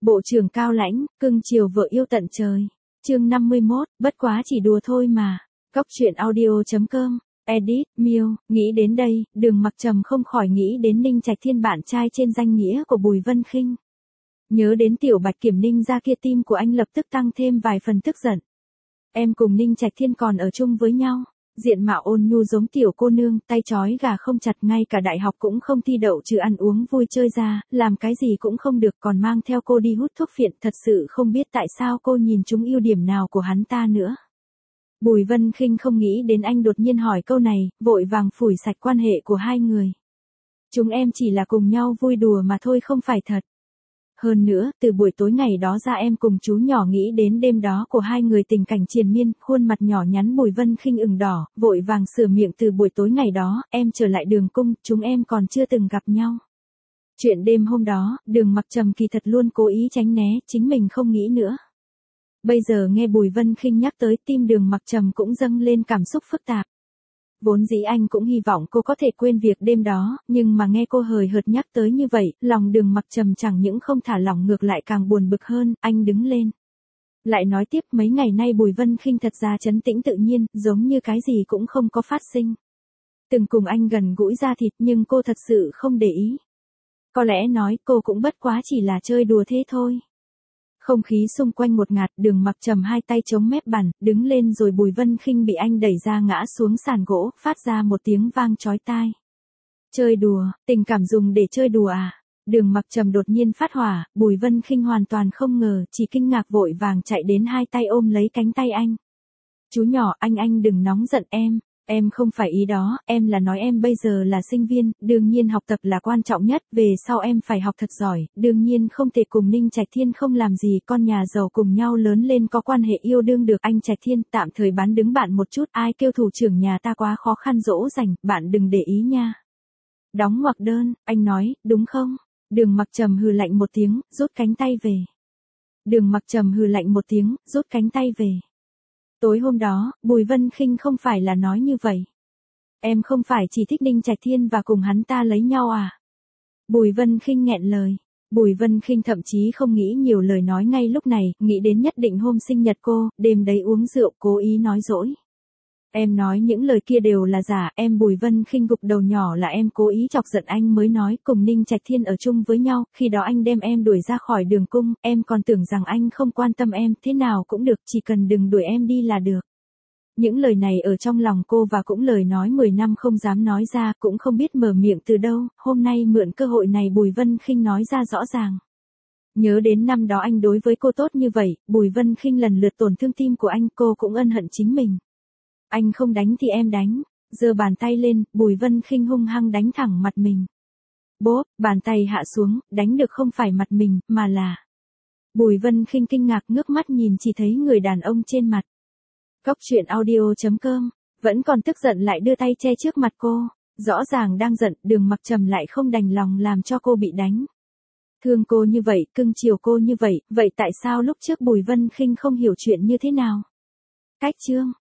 Bộ trưởng cao lãnh, cưng chiều vợ yêu tận trời. Chương 51, bất quá chỉ đùa thôi mà. Góc truyện audio.com. Edit, Miêu, nghĩ đến đây, Đường Mặc Trầm không khỏi nghĩ đến Ninh Trạch Thiên bạn trai trên danh nghĩa của Bùi Vân Khinh. Nhớ đến tiểu Bạch Kiểm Ninh ra kia, tim của anh lập tức tăng thêm vài phần tức giận. Em cùng Ninh Trạch Thiên còn ở chung với nhau. Diện mạo ôn nhu giống tiểu cô nương, tay trói gà không chặt, ngay cả đại học cũng không thi đậu, trừ ăn uống vui chơi ra, làm cái gì cũng không được, còn mang theo cô đi hút thuốc phiện, thật sự không biết tại sao cô nhìn trúng ưu điểm nào của hắn ta nữa. Bùi Vân Khinh không nghĩ đến anh đột nhiên hỏi câu này, vội vàng phủi sạch quan hệ của hai người. Chúng em chỉ là cùng nhau vui đùa mà thôi, không phải thật. Hơn nữa, từ buổi tối ngày đó ra em cùng chú nhỏ nghĩ đến đêm đó của hai người tình cảnh triền miên, khuôn mặt nhỏ nhắn Bùi Vân Khinh ửng đỏ, vội vàng sửa miệng, từ buổi tối ngày đó, em trở lại Đường Cung, chúng em còn chưa từng gặp nhau. Chuyện đêm hôm đó, Đường Mặc Trầm kỳ thật luôn cố ý tránh né, chính mình không nghĩ nữa. Bây giờ nghe Bùi Vân Khinh nhắc tới, tim Đường Mặc Trầm cũng dâng lên cảm xúc phức tạp. Vốn dĩ anh cũng hy vọng cô có thể quên việc đêm đó, nhưng mà nghe cô hời hợt nhắc tới như vậy, lòng Đường Mặc Trầm chẳng những không thả lỏng ngược lại càng buồn bực hơn. Anh đứng lên. Lại nói tiếp, mấy ngày nay Bùi Vân Khinh thật ra trấn tĩnh tự nhiên, giống như cái gì cũng không có phát sinh. Từng cùng anh gần gũi da thịt nhưng cô thật sự không để ý. Có lẽ nói cô cũng bất quá chỉ là chơi đùa thế thôi. Không khí xung quanh ngột ngạt, Đường Mặc Trầm hai tay chống mép bàn, đứng lên rồi Bùi Vân Khinh bị anh đẩy ra ngã xuống sàn gỗ, phát ra một tiếng vang chói tai. Chơi đùa, tình cảm dùng để chơi đùa à? Đường Mặc Trầm đột nhiên phát hỏa, Bùi Vân Khinh hoàn toàn không ngờ, chỉ kinh ngạc vội vàng chạy đến hai tay ôm lấy cánh tay anh. Chú nhỏ, anh đừng nóng giận em không phải ý đó, em là nói em bây giờ là sinh viên, đương nhiên học tập là quan trọng nhất, về sau em phải học thật giỏi, đương nhiên không thể cùng Ninh Trạch Thiên không làm gì, con nhà giàu cùng nhau lớn lên có quan hệ yêu đương được. Anh Trạch Thiên, tạm thời bán đứng bạn một chút, ai kêu thủ trưởng nhà ta quá khó khăn dỗ dành, bạn đừng để ý nha. Đóng ngoặc đơn, anh nói, đúng không? Đường Mặc Trầm hừ lạnh một tiếng, rút cánh tay về. Đường Mặc Trầm hừ lạnh một tiếng, rút cánh tay về. Tối hôm đó, Bùi Vân Khinh không phải là nói như vậy. Em không phải chỉ thích Ninh Trạch Thiên và cùng hắn ta lấy nhau à? Bùi Vân Khinh nghẹn lời. Bùi Vân Khinh thậm chí không nghĩ nhiều lời nói ngay lúc này, nghĩ đến nhất định hôm sinh nhật cô, đêm đấy uống rượu, cố ý nói dỗi. Em nói những lời kia đều là giả, em Bùi Vân Khinh gục đầu nhỏ, là em cố ý chọc giận anh mới nói cùng Ninh Trạch Thiên ở chung với nhau, khi đó anh đem em đuổi ra khỏi Đường Cung, em còn tưởng rằng anh không quan tâm em, thế nào cũng được, chỉ cần đừng đuổi em đi là được. Những lời này ở trong lòng cô và cũng lời nói 10 năm không dám nói ra, cũng không biết mở miệng từ đâu, hôm nay mượn cơ hội này Bùi Vân Khinh nói ra rõ ràng. Nhớ đến năm đó anh đối với cô tốt như vậy, Bùi Vân Khinh lần lượt tổn thương tim của anh, cô cũng ân hận chính mình. Anh không đánh thì em đánh. Giơ bàn tay lên, Bùi Vân Khinh hung hăng đánh thẳng mặt mình. Bốp, bàn tay hạ xuống, đánh được không phải mặt mình, mà là... Bùi Vân Khinh kinh ngạc ngước mắt nhìn, chỉ thấy người đàn ông trên mặt. Góc truyện audio.com, vẫn còn tức giận lại đưa tay che trước mặt cô. Rõ ràng đang giận, Đường Mặc Trầm lại không đành lòng làm cho cô bị đánh. Thương cô như vậy, cưng chiều cô như vậy, vậy tại sao lúc trước Bùi Vân Khinh không hiểu chuyện như thế nào? Cách chương.